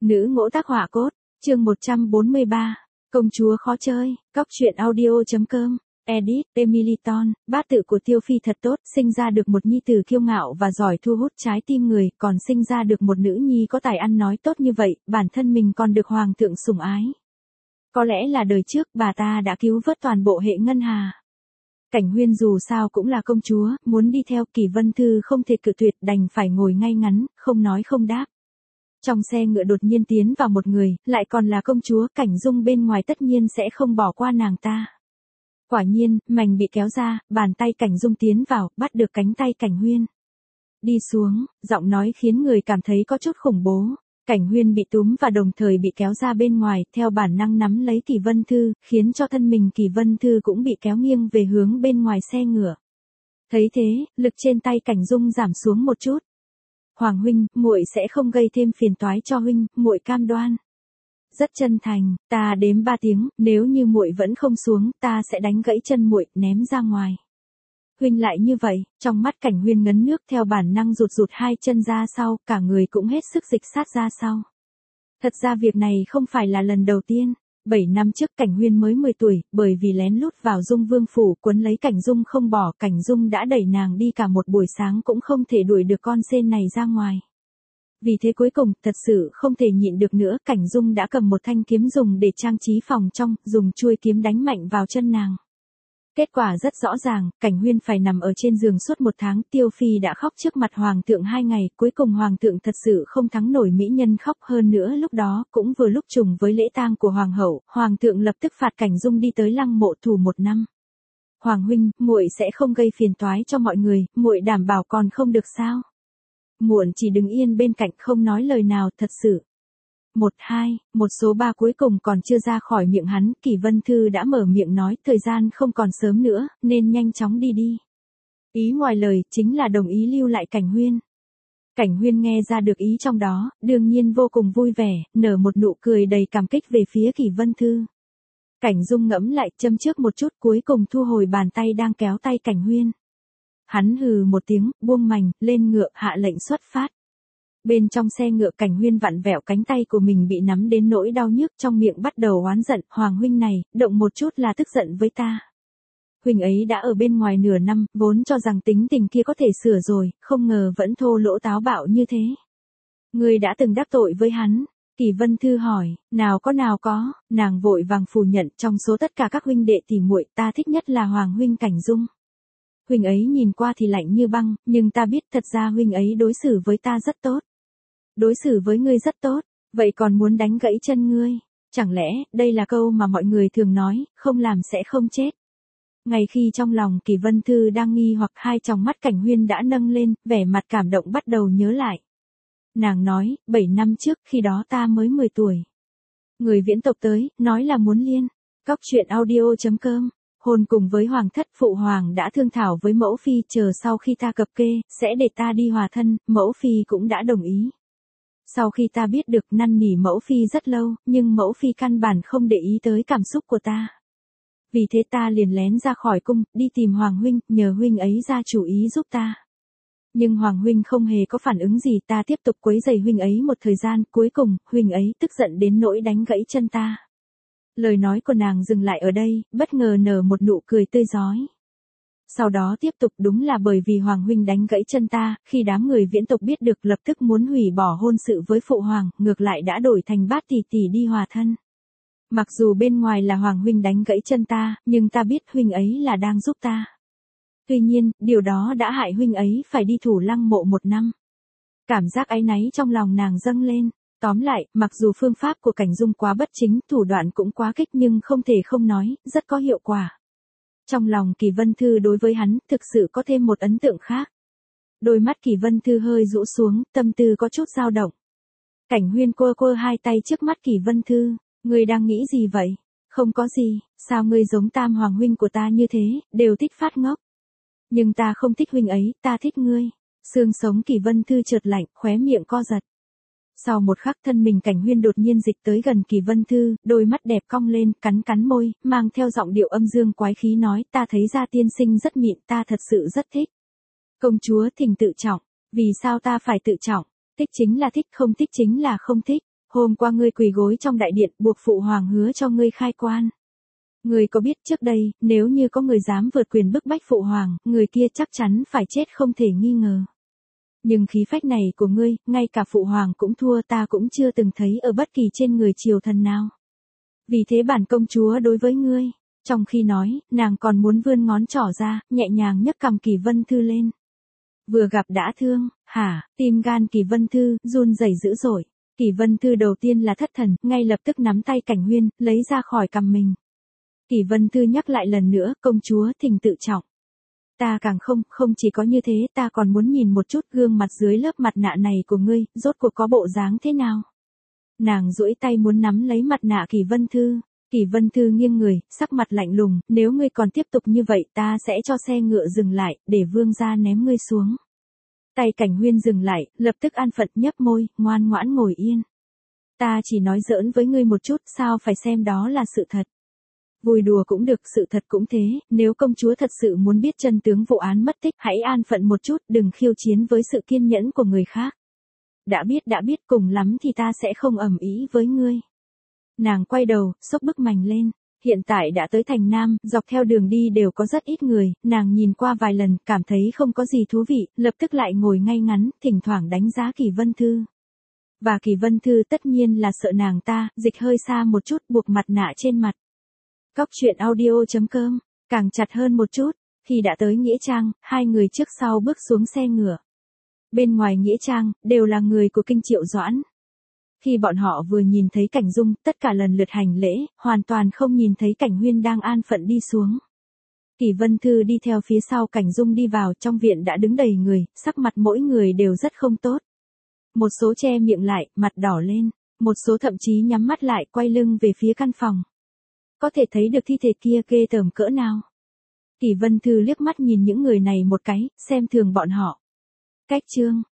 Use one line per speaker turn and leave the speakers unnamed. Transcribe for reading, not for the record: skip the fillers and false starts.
Nữ ngỗ tác họa cốt, chương 143, công chúa khó chơi, cóc truyện audio.com, edit, Emily Ton, bát tự của Tiêu Phi thật tốt, sinh ra được một nhi tử kiêu ngạo và giỏi thu hút trái tim người, còn sinh ra được một nữ nhi có tài ăn nói tốt như vậy, bản thân mình còn được hoàng thượng sủng ái. Có lẽ là đời trước bà ta đã cứu vớt toàn bộ hệ ngân hà. Cảnh Huyên dù sao cũng là công chúa, muốn đi theo Kỳ Vân Thư không thể cự tuyệt, đành phải ngồi ngay ngắn, không nói không đáp. Trong xe ngựa đột nhiên tiến vào một người, lại còn là công chúa, Cảnh Dung bên ngoài tất nhiên sẽ không bỏ qua nàng ta. Quả nhiên, mành bị kéo ra, bàn tay Cảnh Dung tiến vào, bắt được cánh tay Cảnh Huyên. Đi xuống, giọng nói khiến người cảm thấy có chút khủng bố. Cảnh Huyên bị túm và đồng thời bị kéo ra bên ngoài, theo bản năng nắm lấy Kỳ Vân Thư, khiến cho thân mình Kỳ Vân Thư cũng bị kéo nghiêng về hướng bên ngoài xe ngựa. Thấy thế, lực trên tay Cảnh Dung giảm xuống một chút. Hoàng huynh, muội sẽ không gây thêm phiền toái cho huynh, muội cam đoan. Rất chân thành, ta đếm 3 tiếng, nếu như muội vẫn không xuống, ta sẽ đánh gãy chân muội, ném ra ngoài. Huynh lại như vậy, trong mắt Cảnh Huyên ngấn nước, theo bản năng rụt hai chân ra sau, cả người cũng hết sức dịch sát ra sau. Thật ra việc này không phải là lần đầu tiên. 7 năm trước Cảnh Huyên mới 10 tuổi, bởi vì lén lút vào Dung Vương phủ, quấn lấy Cảnh Dung không bỏ, Cảnh Dung đã đẩy nàng đi cả một buổi sáng cũng không thể đuổi được con sên này ra ngoài. Vì thế cuối cùng, thật sự không thể nhịn được nữa, Cảnh Dung đã cầm một thanh kiếm dùng để trang trí phòng trong, dùng chuôi kiếm đánh mạnh vào chân nàng. Kết quả rất rõ ràng, Cảnh Huyên phải nằm ở trên giường suốt 1 tháng, Tiêu Phi đã khóc trước mặt hoàng thượng 2 ngày, cuối cùng hoàng thượng thật sự không thắng nổi mỹ nhân khóc, hơn nữa lúc đó, cũng vừa lúc trùng với lễ tang của hoàng hậu, hoàng thượng lập tức phạt Cảnh Dung đi tới lăng mộ thủ 1 năm. Hoàng huynh, muội sẽ không gây phiền toái cho mọi người, muội đảm bảo còn không được sao? Muộn chỉ đứng yên bên cạnh không nói lời nào, thật sự. 1 số 3 cuối cùng còn chưa ra khỏi miệng hắn, Kỳ Vân Thư đã mở miệng nói, thời gian không còn sớm nữa, nên nhanh chóng đi. Ý ngoài lời, chính là đồng ý lưu lại Cảnh Huyên. Cảnh Huyên nghe ra được ý trong đó, đương nhiên vô cùng vui vẻ, nở một nụ cười đầy cảm kích về phía Kỳ Vân Thư. Cảnh Dung ngẫm lại, châm trước một chút, cuối cùng thu hồi bàn tay đang kéo tay Cảnh Huyên. Hắn hừ một tiếng, buông mành, lên ngựa, hạ lệnh xuất phát. Bên trong xe ngựa, Cảnh Huyên vặn vẹo cánh tay của mình bị nắm đến nỗi đau nhức, trong miệng bắt đầu oán giận, Hoàng huynh này, động một chút là tức giận với ta. Huynh ấy đã ở bên ngoài nửa năm, vốn cho rằng tính tình kia có thể sửa rồi, không ngờ vẫn thô lỗ táo bạo như thế. Ngươi đã từng đắc tội với hắn? Kỳ Vân Thư hỏi. Nào có, nàng vội vàng phủ nhận, trong số tất cả các huynh đệ tỷ muội, ta thích nhất là Hoàng huynh Cảnh Dung. Huynh ấy nhìn qua thì lạnh như băng, nhưng ta biết thật ra huynh ấy đối xử với ta rất tốt. Đối xử với ngươi rất tốt, vậy còn muốn đánh gãy chân ngươi? Chẳng lẽ, đây là câu mà mọi người thường nói, không làm sẽ không chết. Ngay khi trong lòng Kỳ Vân Thư đang nghi hoặc, hai tròng mắt Cảnh Huyên đã nâng lên, vẻ mặt cảm động bắt đầu nhớ lại. Nàng nói, 7 năm trước, khi đó ta mới 10 tuổi. Người viễn tộc tới, nói là muốn liên. Cóc truyện audio.com. Hôn cùng với hoàng thất, phụ hoàng đã thương thảo với mẫu phi, chờ sau khi ta cập kê, sẽ để ta đi hòa thân, mẫu phi cũng đã đồng ý. Sau khi ta biết được, năn nỉ mẫu phi rất lâu, nhưng mẫu phi căn bản không để ý tới cảm xúc của ta. Vì thế ta liền lén ra khỏi cung, đi tìm Hoàng huynh, nhờ huynh ấy ra chủ ý giúp ta. Nhưng Hoàng huynh không hề có phản ứng gì, ta tiếp tục quấy rầy huynh ấy một thời gian, cuối cùng, huynh ấy tức giận đến nỗi đánh gãy chân ta. Lời nói của nàng dừng lại ở đây, bất ngờ nở một nụ cười tươi rói. Sau đó tiếp tục, đúng là bởi vì Hoàng huynh đánh gãy chân ta, khi đám người viễn tộc biết được lập tức muốn hủy bỏ hôn sự với phụ hoàng, ngược lại đã đổi thành Bát tỷ tỷ đi hòa thân. Mặc dù bên ngoài là Hoàng huynh đánh gãy chân ta, nhưng ta biết huynh ấy là đang giúp ta. Tuy nhiên, điều đó đã hại huynh ấy phải đi thủ lăng mộ 1 năm. Cảm giác áy náy trong lòng nàng dâng lên. Tóm lại, mặc dù phương pháp của Cảnh Dung quá bất chính, thủ đoạn cũng quá kích, nhưng không thể không nói, rất có hiệu quả. Trong lòng Kỳ Vân Thư đối với hắn, thực sự có thêm một ấn tượng khác. Đôi mắt Kỳ Vân Thư hơi rũ xuống, tâm tư có chút dao động. Cảnh Huyên quơ hai tay trước mắt Kỳ Vân Thư, ngươi đang nghĩ gì vậy? Không có gì, sao ngươi giống Tam Hoàng huynh của ta như thế, đều thích phát ngốc. Nhưng ta không thích huynh ấy, ta thích ngươi. Xương sống Kỳ Vân Thư chợt lạnh, khóe miệng co giật. Sau một khắc, thân mình Cảnh Huyên đột nhiên dịch tới gần Kỳ Vân Thư, đôi mắt đẹp cong lên, cắn môi, mang theo giọng điệu âm dương quái khí nói, ta thấy ra tiên sinh rất mịn, ta thật sự rất thích. Công chúa thỉnh tự trọng, vì sao ta phải tự trọng? Thích chính là thích, không thích chính là không thích. Hôm qua ngươi quỳ gối trong đại điện buộc phụ hoàng hứa cho ngươi khai quan. Ngươi có biết trước đây, nếu như có người dám vượt quyền bức bách phụ hoàng, người kia chắc chắn phải chết không thể nghi ngờ. Nhưng khí phách này của ngươi, ngay cả phụ hoàng cũng thua, ta cũng chưa từng thấy ở bất kỳ trên người triều thần nào. Vì thế bản công chúa đối với ngươi, trong khi nói, nàng còn muốn vươn ngón trỏ ra, nhẹ nhàng nhấc cằm Kỳ Vân Thư lên. Vừa gặp đã thương, hả, tim gan Kỳ Vân Thư, run rẩy dữ dội. Kỳ Vân Thư đầu tiên là thất thần, ngay lập tức nắm tay Cảnh Huyên, lấy ra khỏi cằm mình. Kỳ Vân Thư nhắc lại lần nữa, công chúa thỉnh tự trọng. Ta càng không chỉ có như thế, ta còn muốn nhìn một chút gương mặt dưới lớp mặt nạ này của ngươi, rốt cuộc có bộ dáng thế nào. Nàng duỗi tay muốn nắm lấy mặt nạ Kỳ Vân Thư. Kỳ Vân Thư nghiêng người, sắc mặt lạnh lùng, nếu ngươi còn tiếp tục như vậy ta sẽ cho xe ngựa dừng lại, để vương gia ném ngươi xuống. Tay Cảnh Huyên dừng lại, lập tức an phận nhấp môi, ngoan ngoãn ngồi yên. Ta chỉ nói giỡn với ngươi một chút, sao phải xem đó là sự thật. Vui đùa cũng được, sự thật cũng thế, nếu công chúa thật sự muốn biết chân tướng vụ án mất tích, hãy an phận một chút, đừng khiêu chiến với sự kiên nhẫn của người khác. Đã biết, cùng lắm thì ta sẽ không ầm ĩ với ngươi. Nàng quay đầu, xốc bức mành lên. Hiện tại đã tới thành Nam, dọc theo đường đi đều có rất ít người, nàng nhìn qua vài lần, cảm thấy không có gì thú vị, lập tức lại ngồi ngay ngắn, thỉnh thoảng đánh giá Kỳ Vân Thư. Và Kỳ Vân Thư tất nhiên là sợ nàng ta, dịch hơi xa một chút, buộc mặt nạ trên mặt. Cóc truyện audio.com, càng chặt hơn một chút, khi đã tới Nghĩa Trang, hai người trước sau bước xuống xe ngựa. Bên ngoài Nghĩa Trang, đều là người của kinh Triệu Doãn. Khi bọn họ vừa nhìn thấy Cảnh Dung, tất cả lần lượt hành lễ, hoàn toàn không nhìn thấy Cảnh Huyên đang an phận đi xuống. Kỳ Vân Thư đi theo phía sau Cảnh Dung đi vào, trong viện đã đứng đầy người, sắc mặt mỗi người đều rất không tốt. Một số che miệng lại, mặt đỏ lên, một số thậm chí nhắm mắt lại, quay lưng về phía căn phòng. Có thể thấy được thi thể kia ghê tởm cỡ nào. Kỳ Vân Thư liếc mắt nhìn những người này một cái, xem thường bọn họ. Cách chương